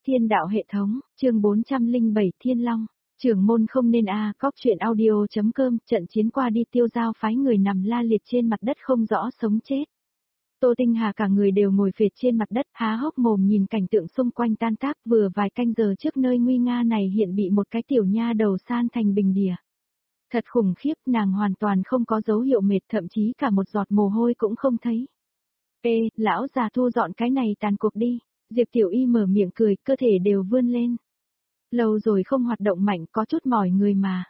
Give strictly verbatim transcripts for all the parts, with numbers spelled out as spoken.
Thiên đạo hệ thống, chương bốn trăm lẻ bảy Thiên Long, trưởng môn không nên a, cóc truyện audio.com, trận chiến qua đi Tiêu Giao phái người nằm la liệt trên mặt đất không rõ sống chết. Tô Tinh Hà cả người đều ngồi phệt trên mặt đất, há hốc mồm nhìn cảnh tượng xung quanh tan tác, vừa vài canh giờ trước nơi nguy nga này hiện bị một cái tiểu nha đầu san thành bình địa. Thật khủng khiếp, nàng hoàn toàn không có dấu hiệu mệt, thậm chí cả một giọt mồ hôi cũng không thấy. Ê, lão già thu dọn cái này tàn cuộc đi. Diệp Tiểu Y mở miệng cười, cơ thể đều vươn lên. Lâu rồi không hoạt động mạnh, có chút mỏi người mà.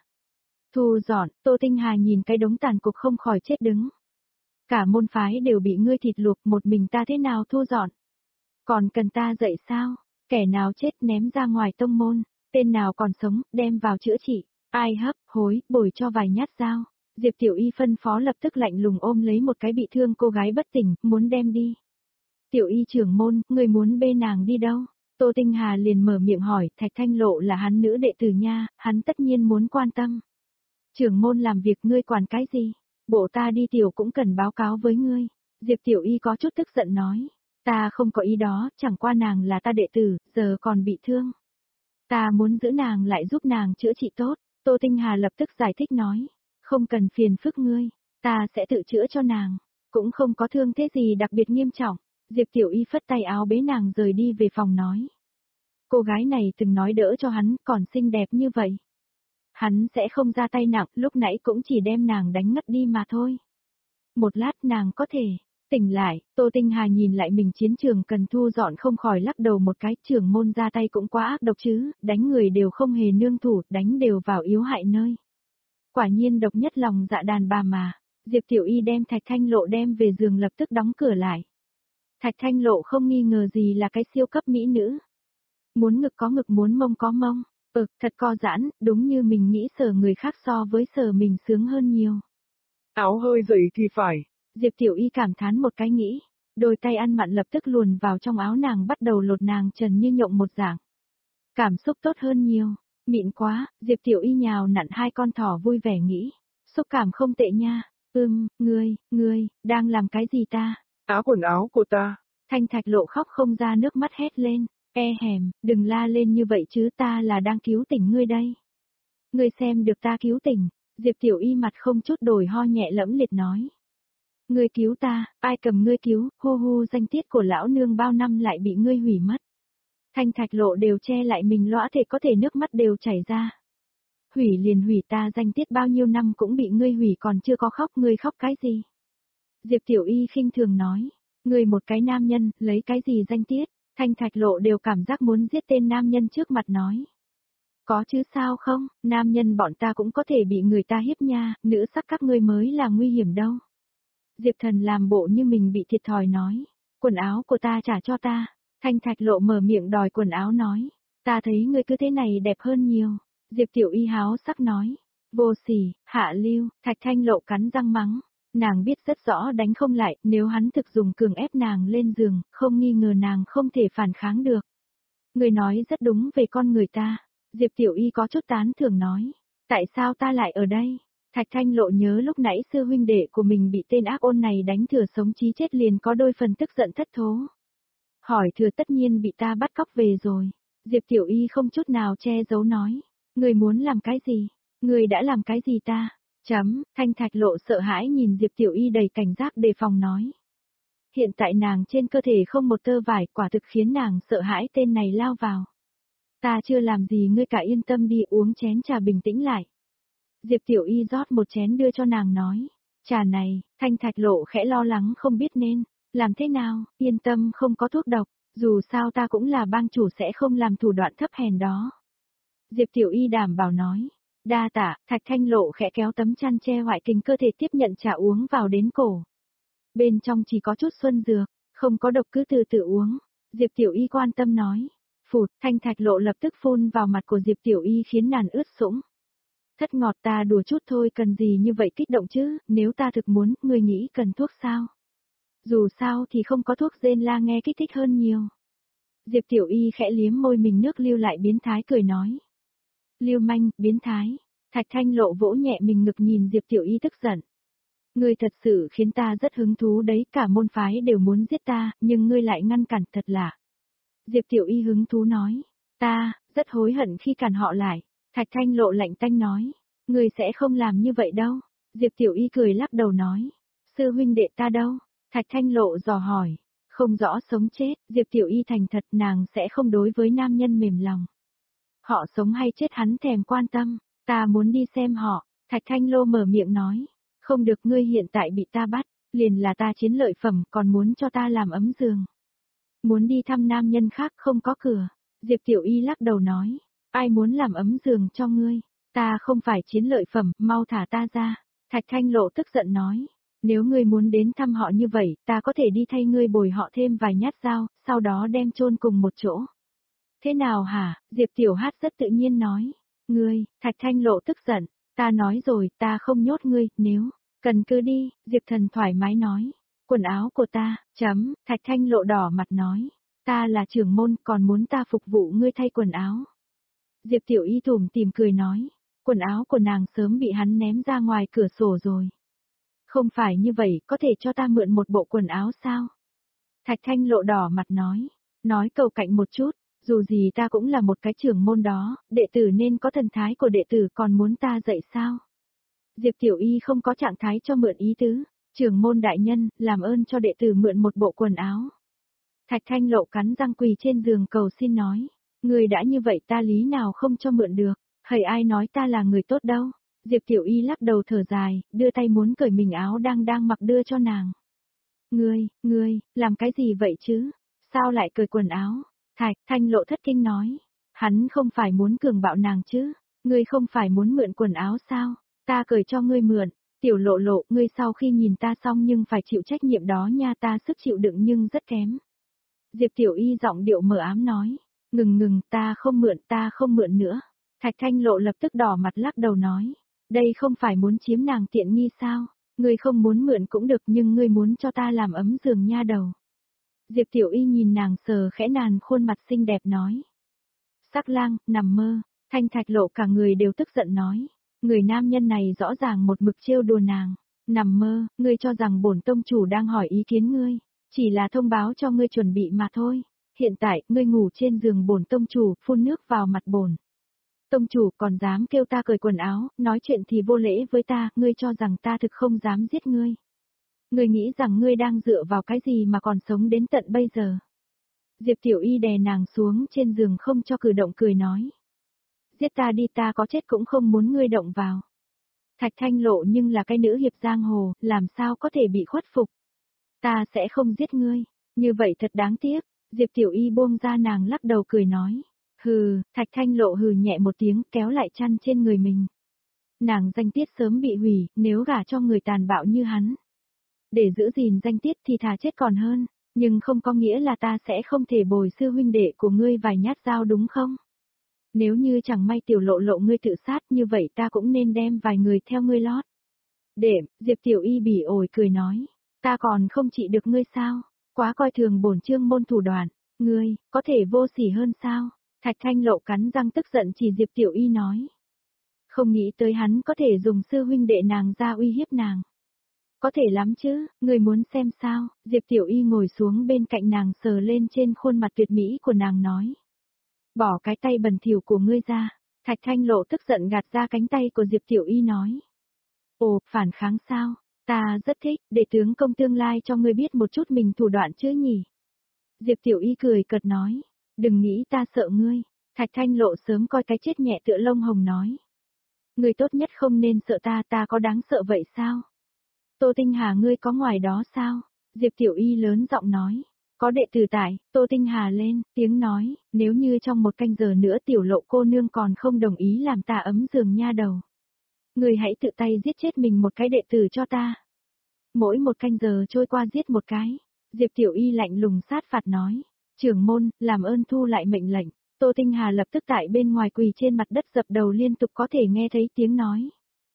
Thu dọn, Tô Tinh Hà nhìn cái đống tàn cục không khỏi chết đứng. Cả môn phái đều bị ngươi thịt luộc, một mình ta thế nào thu dọn? Còn cần ta dậy sao? Kẻ nào chết ném ra ngoài tông môn, tên nào còn sống, đem vào chữa trị. Ai hấp, hối, bồi cho vài nhát dao. Diệp Tiểu Y phân phó lập tức lạnh lùng ôm lấy một cái bị thương cô gái bất tỉnh, muốn đem đi. Tiểu Y trưởng môn, người muốn bê nàng đi đâu? Tô Tinh Hà liền mở miệng hỏi, Thạch Thanh Lộ là hắn nữ đệ tử nha, hắn tất nhiên muốn quan tâm. Trưởng môn làm việc ngươi quản cái gì? Bộ ta đi tiểu cũng cần báo cáo với ngươi. Diệp Tiểu Y có chút tức giận nói, ta không có ý đó, chẳng qua nàng là ta đệ tử, giờ còn bị thương. Ta muốn giữ nàng lại giúp nàng chữa trị tốt. Tô Tinh Hà lập tức giải thích nói, không cần phiền phức ngươi, ta sẽ tự chữa cho nàng, cũng không có thương thế gì đặc biệt nghiêm trọng. Diệp Tiểu Y phất tay áo bế nàng rời đi về phòng nói. Cô gái này từng nói đỡ cho hắn, còn xinh đẹp như vậy. Hắn sẽ không ra tay nặng, lúc nãy cũng chỉ đem nàng đánh ngất đi mà thôi. Một lát nàng có thể tỉnh lại, Tô Tinh Hà nhìn lại mình chiến trường cần thu dọn không khỏi lắc đầu một cái, trưởng môn ra tay cũng quá ác độc chứ, đánh người đều không hề nương thủ, đánh đều vào yếu hại nơi. Quả nhiên độc nhất lòng dạ đàn bà mà. Diệp Tiểu Y đem Thạch Thanh Lộ đem về giường lập tức đóng cửa lại. Thạch Thanh Lộ không nghi ngờ gì là cái siêu cấp mỹ nữ. Muốn ngực có ngực, muốn mông có mông. Ừ, thật co giãn, đúng như mình nghĩ sở người khác so với sở mình sướng hơn nhiều. Áo hơi dày thì phải. Diệp Tiểu Y cảm thán một cái nghĩ. Đôi tay ăn mặn lập tức luồn vào trong áo nàng bắt đầu lột nàng trần như nhộng một dạng. Cảm xúc tốt hơn nhiều. Mịn quá, Diệp Tiểu Y nhào nặn hai con thỏ vui vẻ nghĩ. Xúc cảm không tệ nha. Ưm, ngươi, ngươi, đang làm cái gì ta? Áo quần áo của ta. Thanh Thạch Lộ khóc không ra nước mắt hét lên. E hèm, đừng la lên như vậy chứ, ta là đang cứu tỉnh ngươi đây. Ngươi xem được ta cứu tỉnh. Diệp Tiểu Y mặt không chút đổi ho nhẹ lẫm liệt nói. Ngươi cứu ta, ai cầm ngươi cứu, hô hô danh tiết của lão nương bao năm lại bị ngươi hủy mất. Thanh Thạch Lộ đều che lại mình lõa thể có thể nước mắt đều chảy ra. Hủy liền hủy, ta danh tiết bao nhiêu năm cũng bị ngươi hủy còn chưa có khóc, ngươi khóc cái gì? Diệp Tiểu Y khinh thường nói, ngươi một cái nam nhân, lấy cái gì danh tiết? Thanh Thạch Lộ đều cảm giác muốn giết tên nam nhân trước mặt nói. Có chứ sao không, nam nhân bọn ta cũng có thể bị người ta hiếp nha, nữ sắc các ngươi mới là nguy hiểm đâu. Diệp Thần làm bộ như mình bị thiệt thòi nói, quần áo của ta trả cho ta. Thanh Thạch Lộ mở miệng đòi quần áo nói, ta thấy ngươi cứ thế này đẹp hơn nhiều. Diệp Tiểu Y háo sắc nói, vô sỉ, hạ lưu. Thạch Thanh Lộ cắn răng mắng, nàng biết rất rõ đánh không lại, nếu hắn thực dùng cường ép nàng lên giường, không nghi ngờ nàng không thể phản kháng được. Người nói rất đúng về con người ta. Diệp Tiểu Y có chút tán thưởng nói, tại sao ta lại ở đây? Thạch Thanh Lộ nhớ lúc nãy sư huynh đệ của mình bị tên ác ôn này đánh thừa sống chí chết liền có đôi phần tức giận thất thố. Hỏi thừa tất nhiên bị ta bắt cóc về rồi. Diệp Tiểu Y không chút nào che giấu nói, người muốn làm cái gì? Người đã làm cái gì ta? Chấm, Thanh Thạch Lộ sợ hãi nhìn Diệp Tiểu Y đầy cảnh giác đề phòng nói. Hiện tại nàng trên cơ thể không một tơ vải, quả thực khiến nàng sợ hãi tên này lao vào. Ta chưa làm gì, ngươi cả yên tâm đi, uống chén trà bình tĩnh lại. Diệp Tiểu Y rót một chén đưa cho nàng nói, trà này. Thanh Thạch Lộ khẽ lo lắng không biết nên làm thế nào, yên tâm không có thuốc độc, dù sao ta cũng là bang chủ sẽ không làm thủ đoạn thấp hèn đó. Diệp Tiểu Y đảm bảo nói, đa tạ. Thạch Thanh Lộ khẽ kéo tấm chăn che hoại kinh cơ thể tiếp nhận trà uống vào đến cổ. Bên trong chỉ có chút xuân dược, không có độc cứ từ từ uống. Diệp Tiểu Y quan tâm nói, phụt. Thanh Thạch Lộ lập tức phun vào mặt của Diệp Tiểu Y khiến nàng ướt sũng. Thất ngọt, ta đùa chút thôi, cần gì như vậy kích động chứ, nếu ta thực muốn, ngươi nghĩ cần thuốc sao? Dù sao thì không có thuốc rên la nghe kích thích hơn nhiều. Diệp Tiểu Y khẽ liếm môi mình nước lưu lại biến thái cười nói. Lưu manh, biến thái. Thạch Thanh Lộ vỗ nhẹ mình ngực nhìn Diệp Tiểu Y tức giận. Ngươi thật sự khiến ta rất hứng thú đấy, cả môn phái đều muốn giết ta, nhưng ngươi lại ngăn cản, thật lạ. Diệp Tiểu Y hứng thú nói, Ta, rất hối hận khi cản họ lại. Thạch Thanh Lộ lạnh tanh nói. Ngươi sẽ không làm như vậy đâu. Diệp Tiểu Y cười lắc đầu nói. Sư huynh đệ ta đâu? Thạch Thanh Lộ dò hỏi. Không rõ sống chết, Diệp Tiểu Y thành thật nàng sẽ không đối với nam nhân mềm lòng. Họ sống hay chết hắn thèm quan tâm, ta muốn đi xem họ. Thạch Thanh Lô mở miệng nói. Không được, ngươi hiện tại bị ta bắt, liền là ta chiến lợi phẩm còn muốn cho ta làm ấm giường. Muốn đi thăm nam nhân khác không có cửa. Diệp Tiểu Y lắc đầu nói. Ai muốn làm ấm giường cho ngươi? Ta không phải chiến lợi phẩm, mau thả ta ra. Thạch Thanh Lộ tức giận nói. Nếu ngươi muốn đến thăm họ như vậy, ta có thể đi thay ngươi bồi họ thêm vài nhát dao, sau đó đem chôn cùng một chỗ. Thế nào hả? Diệp Tiểu Hát rất tự nhiên nói. Ngươi, Thạch Thanh Lộ tức giận. Ta nói rồi, ta không nhốt ngươi, nếu cần cứ đi, Diệp Thần thoải mái nói. Quần áo của ta, chấm, Thạch Thanh Lộ đỏ mặt nói. Ta là trưởng môn, còn muốn ta phục vụ ngươi thay quần áo. Diệp Tiểu Y tủm tỉm cười nói. Quần áo của nàng sớm bị hắn ném ra ngoài cửa sổ rồi. Không phải như vậy, có thể cho ta mượn một bộ quần áo sao? Thạch Thanh Lộ đỏ mặt nói. Nói cầu cạnh một chút, dù gì ta cũng là một cái trưởng môn đó, đệ tử nên có thần thái của đệ tử, còn muốn ta dạy sao? Diệp Tiểu Y không có trạng thái cho mượn ý tứ. Trưởng môn đại nhân, làm ơn cho đệ tử mượn một bộ quần áo. Thạch Thanh Lộ cắn răng quỳ trên giường cầu xin nói. Người đã như vậy ta lý nào không cho mượn được, hầy ai nói ta là người tốt đâu. Diệp Tiểu Y lắc đầu thở dài, đưa tay muốn cởi mình áo đang đang mặc đưa cho nàng. Ngươi, ngươi, làm cái gì vậy chứ? Sao lại cởi quần áo? Thạch Thanh Lộ thất kinh nói. Hắn không phải muốn cường bạo nàng chứ? Ngươi không phải muốn mượn quần áo sao? Ta cởi cho ngươi mượn. Tiểu Lộ Lộ, ngươi sau khi nhìn ta xong nhưng phải chịu trách nhiệm đó nha, ta sức chịu đựng nhưng rất kém. Diệp Tiểu Y giọng điệu mờ ám nói. Ngừng ngừng, ta không mượn, ta không mượn nữa. Thạch Thanh Lộ lập tức đỏ mặt lắc đầu nói. Đây không phải muốn chiếm nàng tiện nghi sao? Ngươi không muốn mượn cũng được nhưng ngươi muốn cho ta làm ấm giường nha đầu. Diệp Tiểu Y nhìn nàng sờ khẽ nàn khuôn mặt xinh đẹp nói. Sắc lang, nằm mơ. Thanh Thạch Lộ cả người đều tức giận nói. Người nam nhân này rõ ràng một mực trêu đùa nàng. Nằm mơ, ngươi cho rằng bổn tông chủ đang hỏi ý kiến ngươi. Chỉ là thông báo cho ngươi chuẩn bị mà thôi. Hiện tại, ngươi ngủ trên giường bổn tông chủ, phun nước vào mặt bổn. Tông chủ còn dám kêu ta cởi quần áo, nói chuyện thì vô lễ với ta, ngươi cho rằng ta thực không dám giết ngươi. Ngươi nghĩ rằng ngươi đang dựa vào cái gì mà còn sống đến tận bây giờ. Diệp Tiểu Y đè nàng xuống trên giường không cho cử động cười nói. Giết ta đi, ta có chết cũng không muốn ngươi động vào. Thạch Thanh Lộ nhưng là cái nữ hiệp giang hồ, làm sao có thể bị khuất phục. Ta sẽ không giết ngươi, như vậy thật đáng tiếc. Diệp Tiểu Y buông ra nàng lắc đầu cười nói. Hừ, Thạch Thanh Lộ hừ nhẹ một tiếng kéo lại chăn trên người mình. Nàng danh tiết sớm bị hủy, nếu gả cho người tàn bạo như hắn. Để giữ gìn danh tiết thì thà chết còn hơn, nhưng không có nghĩa là ta sẽ không thể bồi sư huynh đệ của ngươi vài nhát dao đúng không? Nếu như chẳng may Tiểu Lộ Lộ ngươi tự sát như vậy ta cũng nên đem vài người theo ngươi lót. Đệm, Diệp Tiểu Y bỉ ổi cười nói. Ta còn không trị được ngươi sao? Quá coi thường bổn trương môn thủ đoạn. Ngươi, có thể vô sỉ hơn sao? Thạch Thanh Lộ cắn răng tức giận chỉ Diệp Tiểu Y nói. Không nghĩ tới hắn có thể dùng sư huynh đệ nàng ra uy hiếp nàng. Có thể lắm chứ, ngươi muốn xem sao? Diệp Tiểu Y ngồi xuống bên cạnh nàng sờ lên trên khuôn mặt tuyệt mỹ của nàng nói. Bỏ cái tay bẩn thỉu của ngươi ra. Thạch Thanh Lộ tức giận gạt ra cánh tay của Diệp Tiểu Y nói. Ồ, phản kháng sao? Ta rất thích, để tướng công tương lai cho ngươi biết một chút mình thủ đoạn chứ nhỉ? Diệp Tiểu Y cười cợt nói. Đừng nghĩ ta sợ ngươi. Thạch Thanh Lộ sớm coi cái chết nhẹ tựa lông hồng nói. Ngươi tốt nhất không nên sợ ta, ta có đáng sợ vậy sao? Tô Tinh Hà ngươi có ngoài đó sao? Diệp Tiểu Y lớn giọng nói. Có đệ tử tại, Tô Tinh Hà lên, tiếng nói, nếu như trong một canh giờ nữa Tiểu Lộ cô nương còn không đồng ý làm ta ấm giường nha đầu. Ngươi hãy tự tay giết chết mình một cái đệ tử cho ta. Mỗi một canh giờ trôi qua giết một cái. Diệp Tiểu Y lạnh lùng sát phạt nói. Trưởng môn, làm ơn thu lại mệnh lệnh. Tô Tinh Hà lập tức tại bên ngoài quỳ trên mặt đất dập đầu liên tục có thể nghe thấy tiếng nói.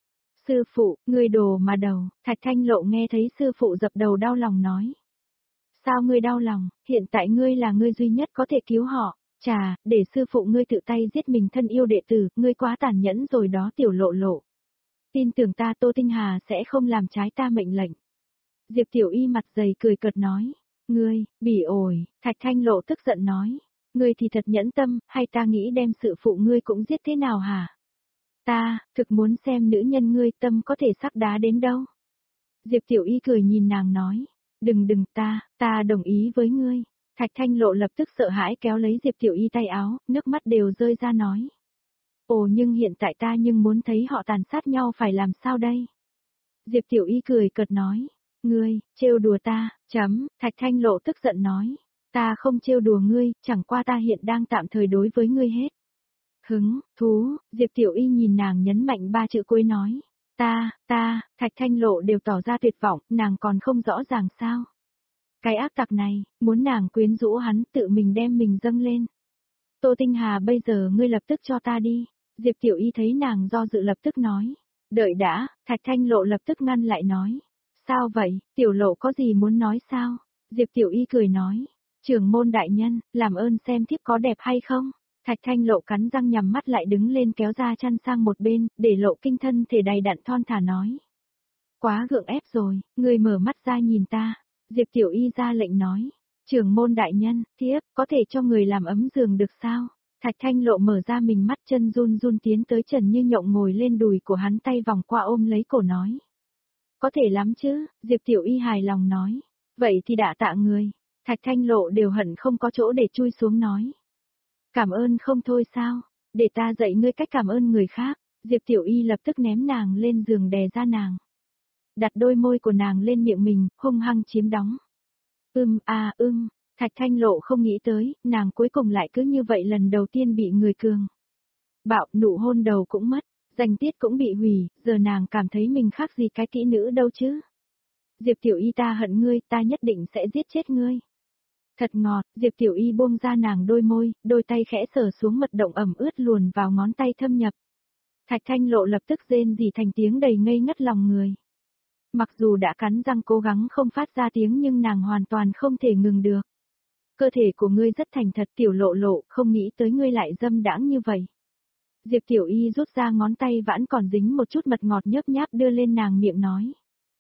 Sư phụ, ngươi đồ mà đầu, Thạch Thanh Lộ nghe thấy sư phụ dập đầu đau lòng nói. Sao ngươi đau lòng, hiện tại ngươi là ngươi duy nhất có thể cứu họ, chà, để sư phụ ngươi tự tay giết mình thân yêu đệ tử, ngươi quá tàn nhẫn rồi đó Tiểu Lộ Lộ. Tin tưởng ta Tô Tinh Hà sẽ không làm trái ta mệnh lệnh. Diệp Tiểu Y mặt dày cười cợt nói. Ngươi, bỉ ổi, Thạch Thanh Lộ tức giận nói. Ngươi thì thật nhẫn tâm, hay ta nghĩ đem sự phụ ngươi cũng giết thế nào hả? Ta, thực muốn xem nữ nhân ngươi tâm có thể sắc đá đến đâu. Diệp Tiểu Y cười nhìn nàng nói, đừng đừng ta, ta đồng ý với ngươi. Thạch Thanh Lộ lập tức sợ hãi kéo lấy Diệp Tiểu Y tay áo, nước mắt đều rơi ra nói. Ồ nhưng hiện tại ta nhưng muốn thấy họ tàn sát nhau phải làm sao đây? Diệp Tiểu Y cười cợt nói, ngươi, trêu đùa ta, chấm, Thạch Thanh Lộ tức giận nói, ta không trêu đùa ngươi, chẳng qua ta hiện đang tạm thời đối với ngươi hết. Hứng, thú, Diệp Tiểu Y nhìn nàng nhấn mạnh ba chữ cuối nói, ta, ta, Thạch Thanh Lộ đều tỏ ra tuyệt vọng, nàng còn không rõ ràng sao. Cái ác tặc này, muốn nàng quyến rũ hắn tự mình đem mình dâng lên. Tô Tinh Hà bây giờ ngươi lập tức cho ta đi, Diệp Tiểu Y thấy nàng do dự lập tức nói. Đợi đã, Thạch Thanh Lộ lập tức ngăn lại nói. Sao vậy, Tiểu Lộ có gì muốn nói sao? Diệp Tiểu Y cười nói. Trưởng môn đại nhân, làm ơn xem thiếp có đẹp hay không? Thạch Thanh Lộ cắn răng nhắm mắt lại đứng lên kéo ra chăn sang một bên, để lộ kinh thân thể đầy đặn thon thả nói. Quá gượng ép rồi, người mở mắt ra nhìn ta. Diệp Tiểu Y ra lệnh nói. Trưởng môn đại nhân, thiếp, có thể cho người làm ấm giường được sao? Thạch Thanh Lộ mở ra mình mắt chân run run tiến tới Trần Như Nhộng ngồi lên đùi của hắn tay vòng qua ôm lấy cổ nói. Có thể lắm chứ, Diệp Tiểu Y hài lòng nói. Vậy thì đã tạ người. Thạch Thanh Lộ đều hận không có chỗ để chui xuống nói. Cảm ơn không thôi sao, để ta dạy ngươi cách cảm ơn người khác. Diệp Tiểu Y lập tức ném nàng lên giường đè ra nàng. Đặt đôi môi của nàng lên miệng mình, hung hăng chiếm đóng. Ưm a ưm. Thạch Thanh Lộ không nghĩ tới, nàng cuối cùng lại cứ như vậy lần đầu tiên bị người cường. Bạo, nụ hôn đầu cũng mất, danh tiết cũng bị hủy, giờ nàng cảm thấy mình khác gì cái kỹ nữ đâu chứ. Diệp Tiểu Y ta hận ngươi, ta nhất định sẽ giết chết ngươi. Thật ngọt, Diệp Tiểu Y buông ra nàng đôi môi, đôi tay khẽ sờ xuống mật động ẩm ướt luồn vào ngón tay thâm nhập. Thạch Thanh Lộ lập tức rên rỉ thành tiếng đầy ngây ngất lòng người. Mặc dù đã cắn răng cố gắng không phát ra tiếng nhưng nàng hoàn toàn không thể ngừng được. Cơ thể của ngươi rất thành thật Tiểu Lộ Lộ, không nghĩ tới ngươi lại dâm đãng như vậy. Diệp Tiểu Y rút ra ngón tay vẫn còn dính một chút mật ngọt nhớp nháp đưa lên nàng miệng nói.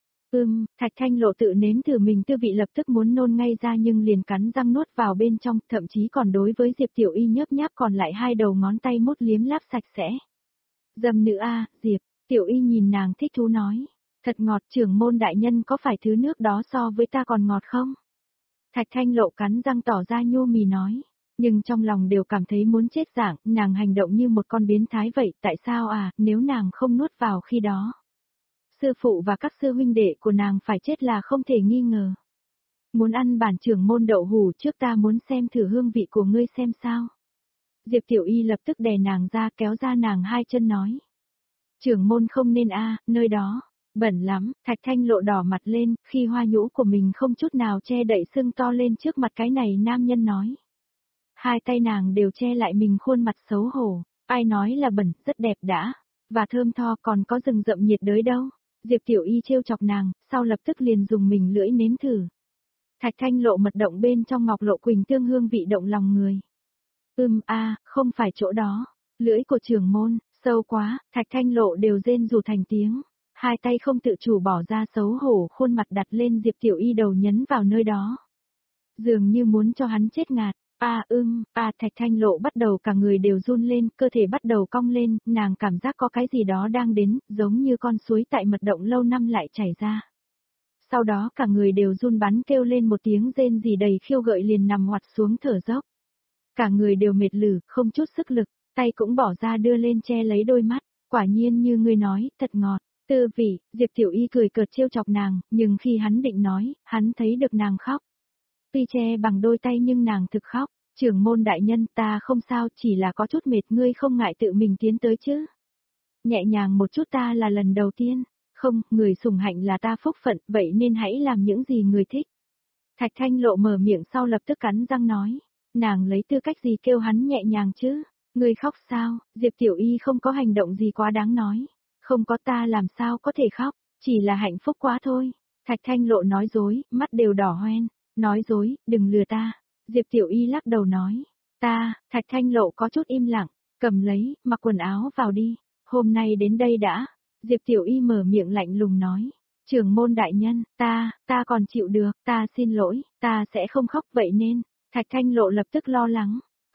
Ưm, Thạch Thanh Lộ tự nếm thử mình tư vị lập tức muốn nôn ngay ra nhưng liền cắn răng nuốt vào bên trong, thậm chí còn đối với Diệp Tiểu Y nhớp nháp còn lại hai đầu ngón tay mút liếm láp sạch sẽ. Dâm nữ a, Diệp, Tiểu Y nhìn nàng thích thú nói. Thật ngọt, trưởng môn đại nhân có phải thứ nước đó so với ta còn ngọt không? Thạch Thanh Lộ cắn răng tỏ ra nhô mì nói, nhưng trong lòng đều cảm thấy muốn chết dạng, nàng hành động như một con biến thái vậy, tại sao à, nếu nàng không nuốt vào khi đó. Sư phụ và các sư huynh đệ của nàng phải chết là không thể nghi ngờ. Muốn ăn bản trưởng môn đậu hủ trước ta muốn xem thử hương vị của ngươi xem sao. Diệp Tiểu Y lập tức đè nàng ra kéo ra nàng hai chân nói. Trưởng môn không nên a, nơi đó. Bẩn lắm, Thạch Thanh Lộ đỏ mặt lên, khi hoa nhũ của mình không chút nào che đậy sưng to lên trước mặt cái này nam nhân nói. Hai tay nàng đều che lại mình khuôn mặt xấu hổ, ai nói là bẩn, rất đẹp đã, và thơm tho còn có rừng rậm nhiệt đới đâu. Diệp Tiểu Y trêu chọc nàng, sau lập tức liền dùng mình lưỡi nếm thử. Thạch Thanh Lộ mật động bên trong ngọc lộ quỳnh tương hương vị động lòng người. Ưm a, không phải chỗ đó, lưỡi của trưởng môn, sâu quá, Thạch Thanh Lộ đều rên rủ thành tiếng. Hai tay không tự chủ bỏ ra xấu hổ khuôn mặt đặt lên Diệp Tiểu Y đầu nhấn vào nơi đó. Dường như muốn cho hắn chết ngạt, a ưm, a Thạch Thanh Lộ bắt đầu cả người đều run lên, cơ thể bắt đầu cong lên, nàng cảm giác có cái gì đó đang đến, giống như con suối tại mật động lâu năm lại chảy ra. Sau đó cả người đều run bắn kêu lên một tiếng rên rỉ đầy khiêu gợi liền nằm ngoặt xuống thở dốc. Cả người đều mệt lử, không chút sức lực, tay cũng bỏ ra đưa lên che lấy đôi mắt, quả nhiên như ngươi nói, thật ngọt. Tư vị, Diệp Tiểu Y cười cợt trêu chọc nàng, nhưng khi hắn định nói, hắn thấy được nàng khóc. Tuy che bằng đôi tay nhưng nàng thực khóc, trưởng môn đại nhân ta không sao chỉ là có chút mệt ngươi không ngại tự mình tiến tới chứ. Nhẹ nhàng một chút ta là lần đầu tiên, không, người sủng hạnh là ta phúc phận, vậy nên hãy làm những gì người thích. Thạch Thanh Lộ mở miệng sau lập tức cắn răng nói, nàng lấy tư cách gì kêu hắn nhẹ nhàng chứ, ngươi khóc sao, Diệp Tiểu Y không có hành động gì quá đáng nói. Không có ta làm sao có thể khóc, chỉ là hạnh phúc quá thôi. Thạch Thanh Lộ nói dối, mắt đều đỏ hoen, nói dối, đừng lừa ta. Diệp Tiểu Y lắc đầu nói, ta, Thạch Thanh Lộ có chút im lặng, cầm lấy, mặc quần áo vào đi, hôm nay đến đây đã. Diệp Tiểu Y mở miệng lạnh lùng nói, trưởng môn đại nhân, ta, ta còn chịu được, ta xin lỗi, ta sẽ không khóc vậy nên. Thạch Thanh Lộ lập tức lo lắng,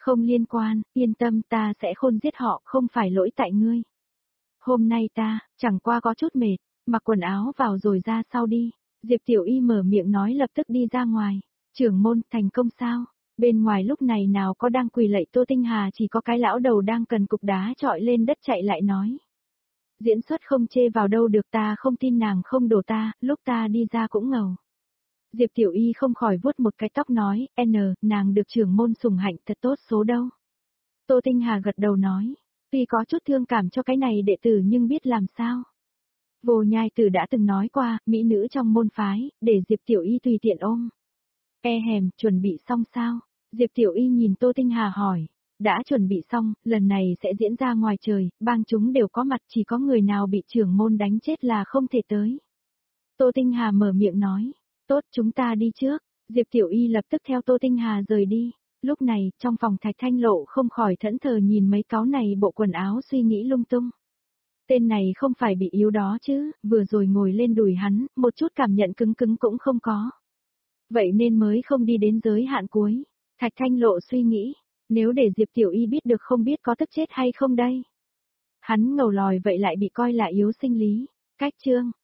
Không liên quan, yên tâm ta sẽ khôn giết họ, không phải lỗi tại ngươi. Hôm nay ta, chẳng qua có chút mệt, mặc quần áo vào rồi ra sau đi. Diệp Tiểu Y mở miệng nói lập tức đi ra ngoài. Trưởng môn, thành công sao? Bên ngoài lúc này nào có đang quỳ lạy Tô Tinh Hà, chỉ có cái lão đầu đang cần cục đá trọi lên đất chạy lại nói. Diễn xuất không chê vào đâu được, ta không tin nàng không đổ ta, lúc ta đi ra cũng ngầu. Diệp Tiểu Y không khỏi vuốt một cái tóc nói, N, nàng được trưởng môn sủng hạnh thật tốt số đâu. Tô Tinh Hà gật đầu nói, tuy có chút thương cảm cho cái này đệ tử nhưng biết làm sao. Vô Nhai Tử đã từng nói qua, mỹ nữ trong môn phái, để Diệp Tiểu Y tùy tiện ôm. E hèm, chuẩn bị xong sao? Diệp Tiểu Y nhìn Tô Tinh Hà hỏi. Đã chuẩn bị xong, lần này sẽ diễn ra ngoài trời, bang chúng đều có mặt, chỉ có người nào bị trưởng môn đánh chết là không thể tới. Tô Tinh Hà mở miệng nói. Tốt, chúng ta đi trước. Diệp Tiểu Y lập tức theo Tô Tinh Hà rời đi. Lúc này, trong phòng Thạch Thanh Lộ không khỏi thẫn thờ nhìn mấy cáo này bộ quần áo suy nghĩ lung tung. Tên này không phải bị yếu đó chứ, vừa rồi ngồi lên đùi hắn, một chút cảm nhận cứng cứng cũng không có. Vậy nên mới không đi đến giới hạn cuối. Thạch Thanh Lộ suy nghĩ, nếu để Diệp Tiểu Y biết được không biết có tức chết hay không đây. Hắn ngầu lòi vậy lại bị coi là yếu sinh lý. Cách chương.